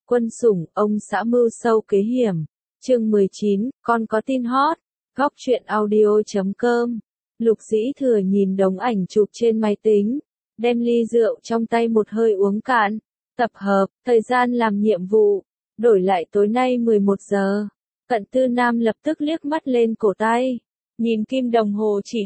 Quân sủng, ông xã mưu sâu kế hiểm. Chương 19, con có tin hot. Góc truyện audio.com. Lục Dĩ Thừa nhìn đống ảnh chụp trên máy tính, đem ly rượu trong tay một hơi uống cạn. Tập hợp, thời gian làm nhiệm vụ, đổi lại tối nay 11 giờ. Cận Tư Nam lập tức liếc mắt lên cổ tay, nhìn kim đồng hồ chỉ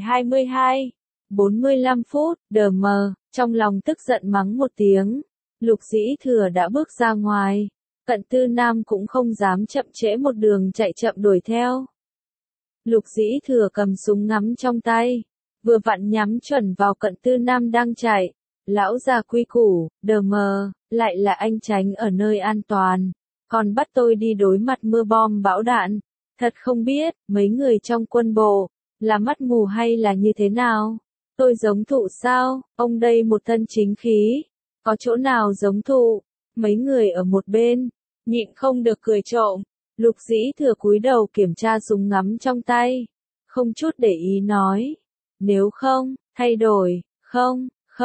22:45 phút, đờ mờ, trong lòng tức giận mắng một tiếng. Lục Dĩ Thừa đã bước ra ngoài, Cận Tư Nam cũng không dám chậm trễ, một đường chạy chậm đuổi theo. Lục Dĩ Thừa cầm súng ngắm trong tay, vừa vặn nhắm chuẩn vào Cận Tư Nam đang chạy. Lão già quy củ, đờ mờ, lại là anh tránh ở nơi an toàn, còn bắt tôi đi đối mặt mưa bom bão đạn. Thật không biết, mấy người trong quân bộ, là mắt mù hay là như thế nào? Tôi giống thụ sao? Ông đây một thân chính khí, có chỗ nào giống thụ? Mấy người ở một bên, nhịn không được cười trộm. Lục Dĩ Thừa cúi đầu kiểm tra súng ngắm trong tay, không chút để ý nói. Nếu không, thay đổi, không.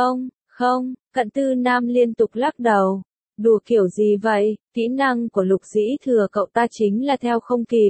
Cận Tư Nam liên tục lắc đầu. Đùa kiểu gì vậy, kỹ năng của Lục Dĩ Thừa cậu ta chính là theo không kịp.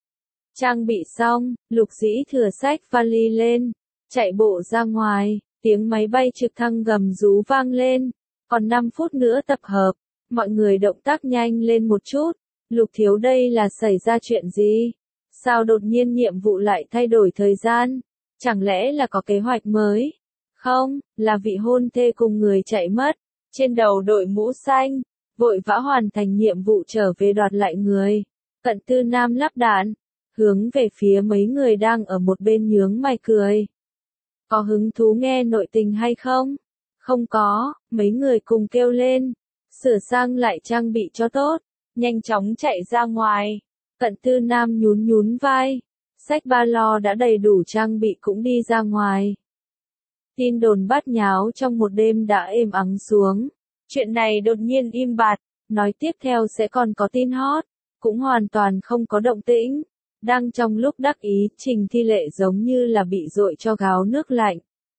Trang bị xong, Lục Dĩ Thừa xách vali lên, chạy bộ ra ngoài, tiếng máy bay trực thăng gầm rú vang lên. Còn 5 phút nữa tập hợp, mọi người động tác nhanh lên một chút. Lục thiếu, đây là xảy ra chuyện gì? Sao đột nhiên nhiệm vụ lại thay đổi thời gian? Chẳng lẽ là có kế hoạch mới? Không, là vị hôn thê cùng người chạy mất, trên đầu đội mũ xanh, vội vã hoàn thành nhiệm vụ trở về đoạt lại người. Cận Tư Nam lắp đạn, hướng về phía mấy người đang ở một bên nhướng mày cười. Có hứng thú nghe nội tình hay không? Không có, mấy người cùng kêu lên. Sửa sang lại trang bị cho tốt, nhanh chóng chạy ra ngoài. Cận Tư Nam nhún vai, xách ba lô đã đầy đủ trang bị cũng đi ra ngoài. Tin đồn bát nháo trong một đêm đã êm ắng xuống. Chuyện này đột nhiên im bặt, nói tiếp theo sẽ còn có tin hot, cũng hoàn toàn không có động tĩnh. Đang trong lúc đắc ý, Trình Thi Lệ giống như là bị dội cho gáo nước lạnh.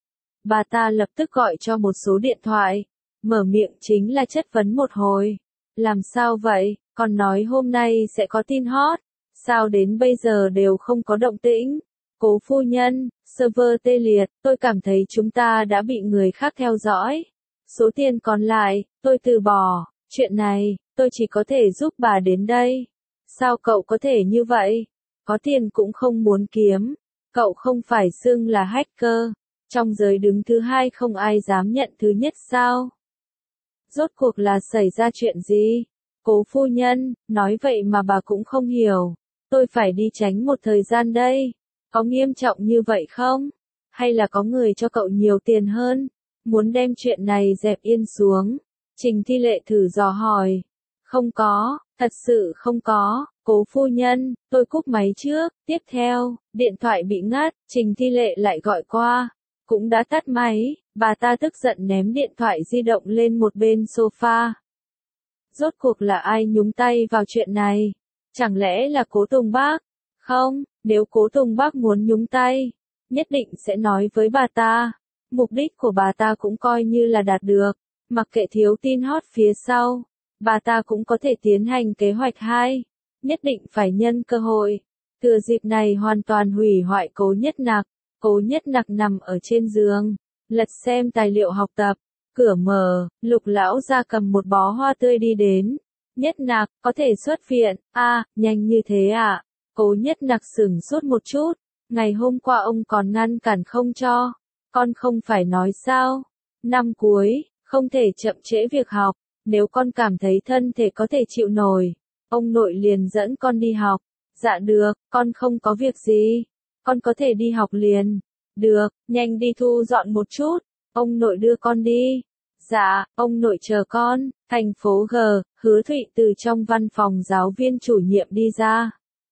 Bà ta lập tức gọi cho một số điện thoại, mở miệng chính là chất vấn một hồi. Làm sao vậy, còn nói hôm nay sẽ có tin hot, sao đến bây giờ đều không có động tĩnh? Cố phu nhân, server tê liệt, tôi cảm thấy chúng ta đã bị người khác theo dõi. Số tiền còn lại, tôi từ bỏ, chuyện này, tôi chỉ có thể giúp bà đến đây. Sao cậu có thể như vậy? Có tiền cũng không muốn kiếm, cậu không phải xưng là hacker, trong giới đứng thứ hai không ai dám nhận thứ nhất sao? Rốt cuộc là xảy ra chuyện gì? Cố phu nhân, nói vậy mà bà cũng không hiểu, tôi phải đi tránh một thời gian đây. Có nghiêm trọng như vậy không? Hay là có người cho cậu nhiều tiền hơn? Muốn đem chuyện này dẹp yên xuống? Trình Thi Lệ thử dò hỏi. Không có, thật sự không có, cố phu nhân, tôi cúp máy trước. Tiếp theo, điện thoại bị ngắt, Trình Thi Lệ lại gọi qua. Cũng đã tắt máy, bà ta tức giận ném điện thoại di động lên một bên sofa. Rốt cuộc là ai nhúng tay vào chuyện này? Chẳng lẽ là Cố Tùng Bác? Không, nếu Cố Tùng Bác muốn nhúng tay, nhất định sẽ nói với bà ta. Mục đích của bà ta cũng coi như là đạt được, mặc kệ thiếu tin hot phía sau, bà ta cũng có thể tiến hành kế hoạch 2, nhất định phải nhân cơ hội. Thừa dịp này hoàn toàn hủy hoại Cố Nhất Nặc. Cố Nhất Nặc nằm ở trên giường, lật xem tài liệu học tập, cửa mở, Lục lão ra cầm một bó hoa tươi đi đến. Nhất Nặc, có thể xuất viện, nhanh như thế à? Cố Nhất Nặc sửng sốt một chút, ngày hôm qua ông còn ngăn cản không cho, con không phải nói sao? Năm cuối, không thể chậm trễ việc học, nếu con cảm thấy thân thể có thể chịu nổi, ông nội liền dẫn con đi học. Dạ được, con không có việc gì, con có thể đi học liền. Được, nhanh đi thu dọn một chút, ông nội đưa con đi. Dạ, ông nội chờ con. Thành phố G, Hứa Thụy từ trong văn phòng giáo viên chủ nhiệm đi ra.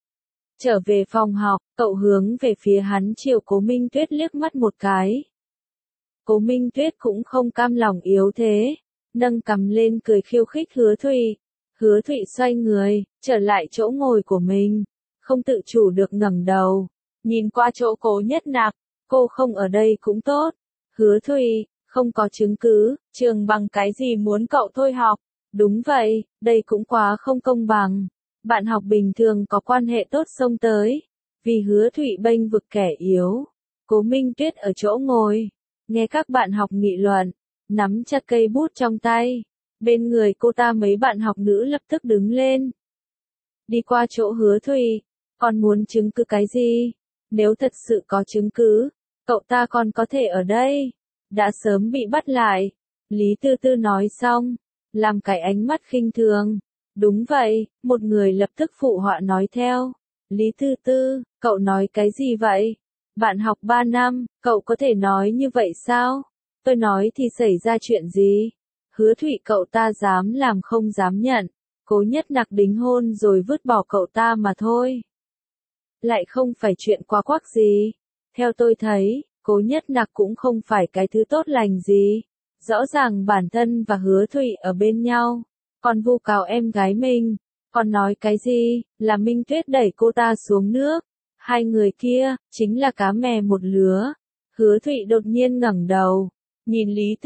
Trở về phòng học, cậu hướng về phía hắn chiều Cố Minh Tuyết liếc mắt một cái. Cố Minh Tuyết cũng không cam lòng yếu thế, nâng cằm lên cười khiêu khích Hứa Thụy. Hứa Thụy xoay người, trở lại chỗ ngồi của mình, không tự chủ được ngẩng đầu, nhìn qua chỗ Cố Nhất Nặc, cô không ở đây cũng tốt. Hứa Thụy, không có chứng cứ, trường bằng cái gì muốn cậu thôi học, Đúng vậy, đây cũng quá không công bằng. Bạn học bình thường có quan hệ tốt xông tới, vì Hứa Thụy bênh vực kẻ yếu. Cố Minh Tuyết ở chỗ ngồi, nghe các bạn học nghị luận, nắm chặt cây bút trong tay. Bên người cô ta mấy bạn học nữ lập tức đứng lên. Đi qua chỗ Hứa Thụy, còn muốn chứng cứ cái gì? Nếu thật sự có chứng cứ, cậu ta còn có thể ở đây. Đã sớm bị bắt lại. Lý Tư Tư nói xong, làm cái ánh mắt khinh thường. Đúng vậy, một người lập tức phụ họa nói theo. Lý Tư Tư, cậu nói cái gì vậy? Bạn học 3 năm, cậu có thể nói như vậy sao? Tôi nói thì xảy ra chuyện gì? Hứa Thụy cậu ta dám làm không dám nhận. Cố Nhất Nặc đính hôn rồi vứt bỏ cậu ta mà thôi. Lại không phải chuyện quá quắc gì. Theo tôi thấy, Cố Nhất Nặc cũng không phải cái thứ tốt lành gì. Rõ ràng bản thân và Hứa Thụy ở bên nhau, còn vu cáo em gái mình, còn nói cái gì, là Minh Tuyết đẩy cô ta xuống nước. Hai người kia, chính là cá mè một lứa. Hứa Thụy đột nhiên ngẩng đầu, nhìn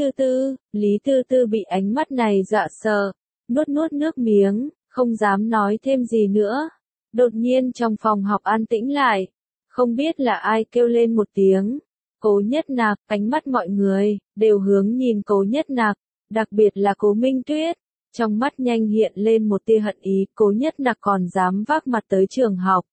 Lý Tư Tư bị ánh mắt này dọa sợ, nuốt nuốt nước miếng, không dám nói thêm gì nữa. Đột nhiên trong phòng học an tĩnh lại, không biết là ai kêu lên một tiếng. Cố Nhất Nặc, ánh mắt mọi người đều hướng nhìn Cố Nhất Nặc, đặc biệt là Cố Minh Tuyết, trong mắt nhanh hiện lên một tia hận ý, Cố Nhất Nặc còn dám vác mặt tới trường học.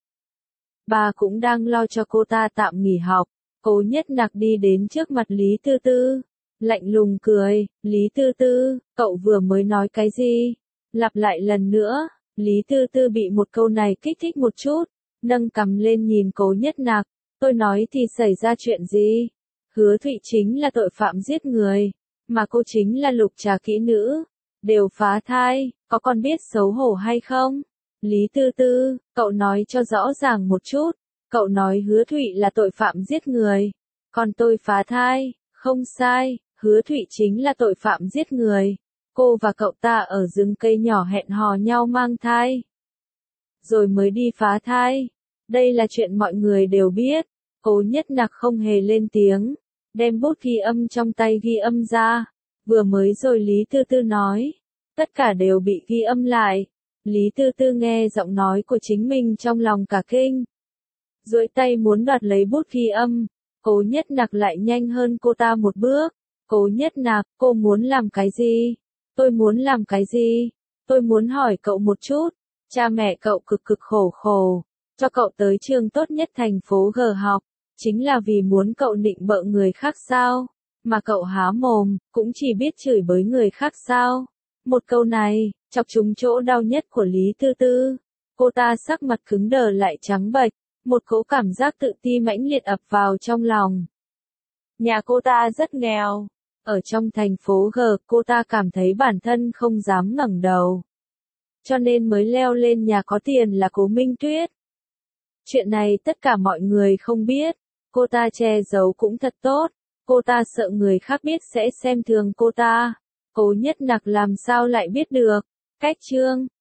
Bà cũng đang lo cho cô ta tạm nghỉ học. Cố Nhất Nặc đi đến trước mặt Lý Tư Tư, lạnh lùng cười, Lý Tư Tư, cậu vừa mới nói cái gì? Lặp lại lần nữa. Lý Tư Tư bị một câu này kích thích một chút, nâng cằm lên nhìn Cố Nhất Nặc. Tôi nói thì xảy ra chuyện gì? Hứa Thụy chính là tội phạm giết người, mà cô chính là lục trà kỹ nữ, đều phá thai, có còn biết xấu hổ hay không? Lý Tư Tư, cậu nói cho rõ ràng một chút, cậu nói Hứa Thụy là tội phạm giết người, còn tôi phá thai, không sai, Hứa Thụy chính là tội phạm giết người. Cô và cậu ta ở rừng cây nhỏ hẹn hò nhau mang thai, rồi mới đi phá thai. Đây là chuyện mọi người đều biết. Cố Nhất Nặc không hề lên tiếng, đem bút ghi âm trong tay ghi âm ra. Vừa mới rồi Lý Tư Tư nói, tất cả đều bị ghi âm lại. Lý Tư Tư nghe giọng nói của chính mình trong lòng cả kinh. Duỗi tay muốn đoạt lấy bút ghi âm, Cố Nhất Nặc lại nhanh hơn cô ta một bước. Cố Nhất Nặc, cô muốn làm cái gì? Tôi muốn làm cái gì? Tôi muốn hỏi cậu một chút, cha mẹ cậu cực cực khổ khổ, cho cậu tới trường tốt nhất thành phố G học, chính là vì muốn cậu nịnh bợ người khác sao? Mà cậu há mồm, cũng chỉ biết chửi bới người khác sao? Một câu này, chọc trúng chỗ đau nhất của Lý Tư Tư. Cô ta sắc mặt cứng đờ lại trắng bệch, một cỗ cảm giác tự ti mãnh liệt ập vào trong lòng. Nhà cô ta rất nghèo. Ở trong thành phố G, cô ta cảm thấy bản thân không dám ngẩng đầu. Cho nên mới leo lên nhà có tiền là Cố Minh Tuyết. Chuyện này tất cả mọi người không biết. Cô ta che giấu cũng thật tốt. Cô ta sợ người khác biết sẽ xem thường cô ta. Cố Nhất Nặc làm sao lại biết được. Cách chương